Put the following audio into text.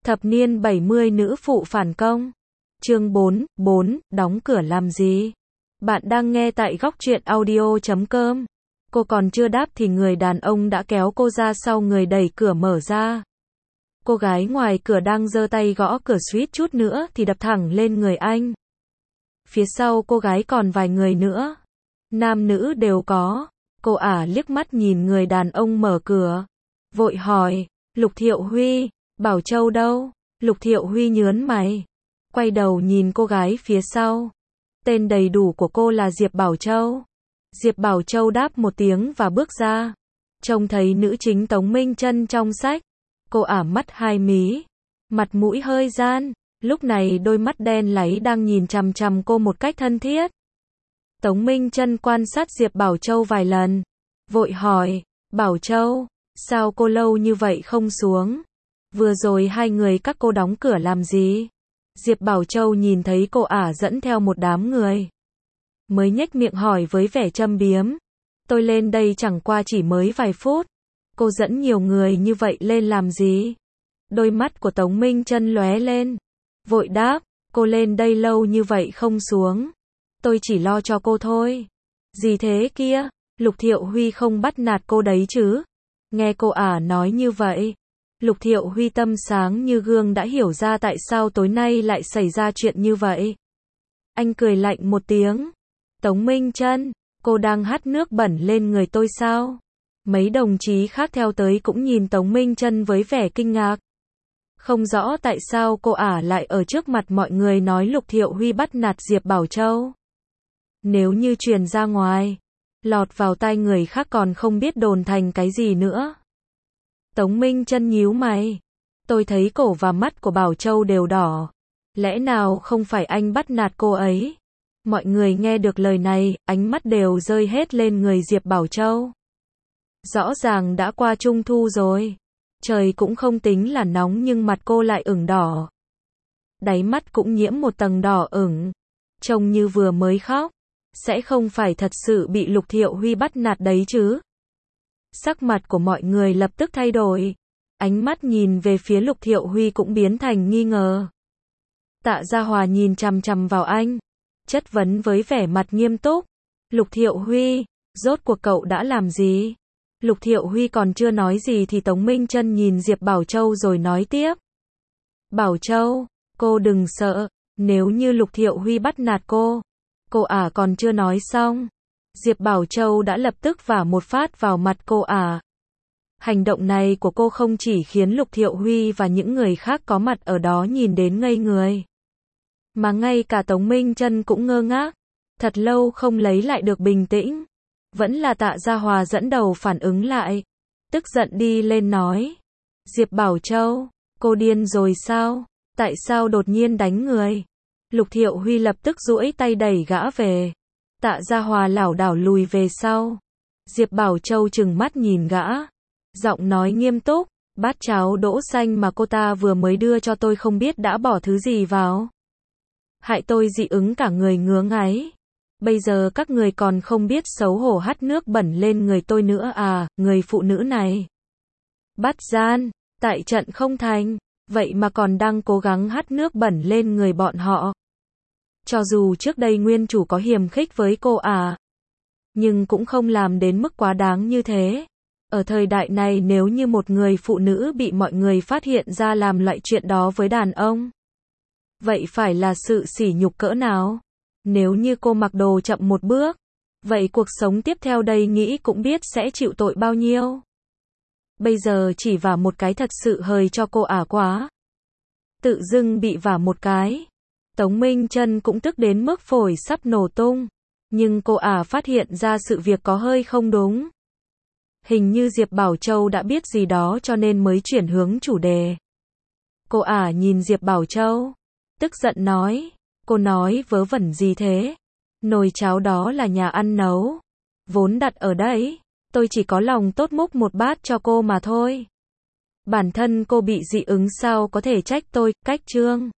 Thập niên 70 nữ phụ phản công. Chương 4, đóng cửa làm gì? Bạn đang nghe tại góc truyện audio.com. Cô còn chưa đáp thì người đàn ông đã kéo cô ra sau người, đẩy cửa mở ra. Cô gái ngoài cửa đang giơ tay gõ cửa, suýt chút nữa thì đập thẳng lên người anh. Phía sau cô gái còn vài người nữa. Nam nữ đều có. Cô ả liếc mắt nhìn người đàn ông mở cửa. Vội hỏi, Lục Thiệu Huy, Bảo Châu đâu? Lục Thiệu Huy nhớn mày. Quay đầu nhìn cô gái phía sau. Tên đầy đủ của cô là Diệp Bảo Châu. Diệp Bảo Châu đáp một tiếng và bước ra. Trông thấy nữ chính Tống Minh Chân trong sách. Cô ả mắt hai mí. Mặt mũi hơi gian. Lúc này đôi mắt đen láy đang nhìn chằm chằm cô một cách thân thiết. Tống Minh Chân quan sát Diệp Bảo Châu vài lần. Vội hỏi, Bảo Châu, sao cô lâu như vậy không xuống? Vừa rồi hai người các cô đóng cửa làm gì? Diệp Bảo Châu nhìn thấy cô ả dẫn theo một đám người. Mới nhếch miệng hỏi với vẻ châm biếm. Tôi lên đây chẳng qua chỉ mới vài phút. Cô dẫn nhiều người như vậy lên làm gì? Đôi mắt của Tống Minh Chân lóe lên. Vội đáp, cô lên đây lâu như vậy không xuống. Tôi chỉ lo cho cô thôi. Gì thế kia? Lục Thiệu Huy không bắt nạt cô đấy chứ? Nghe cô ả nói như vậy, Lục Thiệu Huy tâm sáng như gương đã hiểu ra tại sao tối nay lại xảy ra chuyện như vậy. Anh cười lạnh một tiếng. Tống Minh Chân, cô đang hắt nước bẩn lên người tôi sao? Mấy đồng chí khác theo tới cũng nhìn Tống Minh Chân với vẻ kinh ngạc. Không rõ tại sao cô ả lại ở trước mặt mọi người nói Lục Thiệu Huy bắt nạt Diệp Bảo Châu. Nếu như truyền ra ngoài, lọt vào tai người khác còn không biết đồn thành cái gì nữa. Tống Minh Chân nhíu mày. Tôi thấy cổ và mắt của Bảo Châu đều đỏ. Lẽ nào không phải anh bắt nạt cô ấy? Mọi người nghe được lời này, ánh mắt đều rơi hết lên người Diệp Bảo Châu. Rõ ràng đã qua Trung thu rồi. Trời cũng không tính là nóng nhưng mặt cô lại ửng đỏ. Đáy mắt cũng nhiễm một tầng đỏ ửng. Trông như vừa mới khóc. Sẽ không phải thật sự bị Lục Thiệu Huy bắt nạt đấy chứ? Sắc mặt của mọi người lập tức thay đổi. Ánh mắt nhìn về phía Lục Thiệu Huy cũng biến thành nghi ngờ. Tạ Gia Hòa nhìn chằm chằm vào anh. Chất vấn với vẻ mặt nghiêm túc. Lục Thiệu Huy, rốt cuộc cậu đã làm gì? Lục Thiệu Huy còn chưa nói gì thì Tống Minh Chân nhìn Diệp Bảo Châu rồi nói tiếp. Bảo Châu, cô đừng sợ. Nếu như Lục Thiệu Huy bắt nạt cô ả còn chưa nói xong. Diệp Bảo Châu đã lập tức vả một phát vào mặt cô ả. Hành động này của cô không chỉ khiến Lục Thiệu Huy và những người khác có mặt ở đó nhìn đến ngây người. Mà ngay cả Tống Minh Chân cũng ngơ ngác. Thật lâu không lấy lại được bình tĩnh. Vẫn là Tạ Gia Hòa dẫn đầu phản ứng lại. Tức giận đi lên nói. Diệp Bảo Châu, cô điên rồi sao? Tại sao đột nhiên đánh người? Lục Thiệu Huy lập tức duỗi tay đẩy gã về. Tạ Gia Hòa lảo đảo lùi về sau. Diệp Bảo Châu trừng mắt nhìn gã. Giọng nói nghiêm túc. Bát cháo đỗ xanh mà cô ta vừa mới đưa cho tôi không biết đã bỏ thứ gì vào. Hại tôi dị ứng cả người ngứa ngáy. Bây giờ các người còn không biết xấu hổ hắt nước bẩn lên người tôi nữa à, người phụ nữ này. Bắt gian, tại trận không thành, vậy mà còn đang cố gắng hắt nước bẩn lên người bọn họ. Cho dù trước đây nguyên chủ có hiềm khích với cô nhưng cũng không làm đến mức quá đáng như thế. Ở thời đại này nếu như một người phụ nữ bị mọi người phát hiện ra làm loại chuyện đó với đàn ông, vậy phải là sự sỉ nhục cỡ nào? Nếu như cô mặc đồ chậm một bước, vậy cuộc sống tiếp theo đây nghĩ cũng biết sẽ chịu tội bao nhiêu. Bây giờ chỉ vả một cái thật sự hời cho cô ả quá. Tự dưng bị vả một cái. Tống Minh Chân cũng tức đến mức phổi sắp nổ tung. Nhưng cô ả phát hiện ra sự việc có hơi không đúng. Hình như Diệp Bảo Châu đã biết gì đó cho nên mới chuyển hướng chủ đề. Cô ả nhìn Diệp Bảo Châu. Tức giận nói. Cô nói vớ vẩn gì thế? Nồi cháo đó là nhà ăn nấu. Vốn đặt ở đây. Tôi chỉ có lòng tốt múc một bát cho cô mà thôi. Bản thân cô bị dị ứng sao có thể trách tôi, cách trương.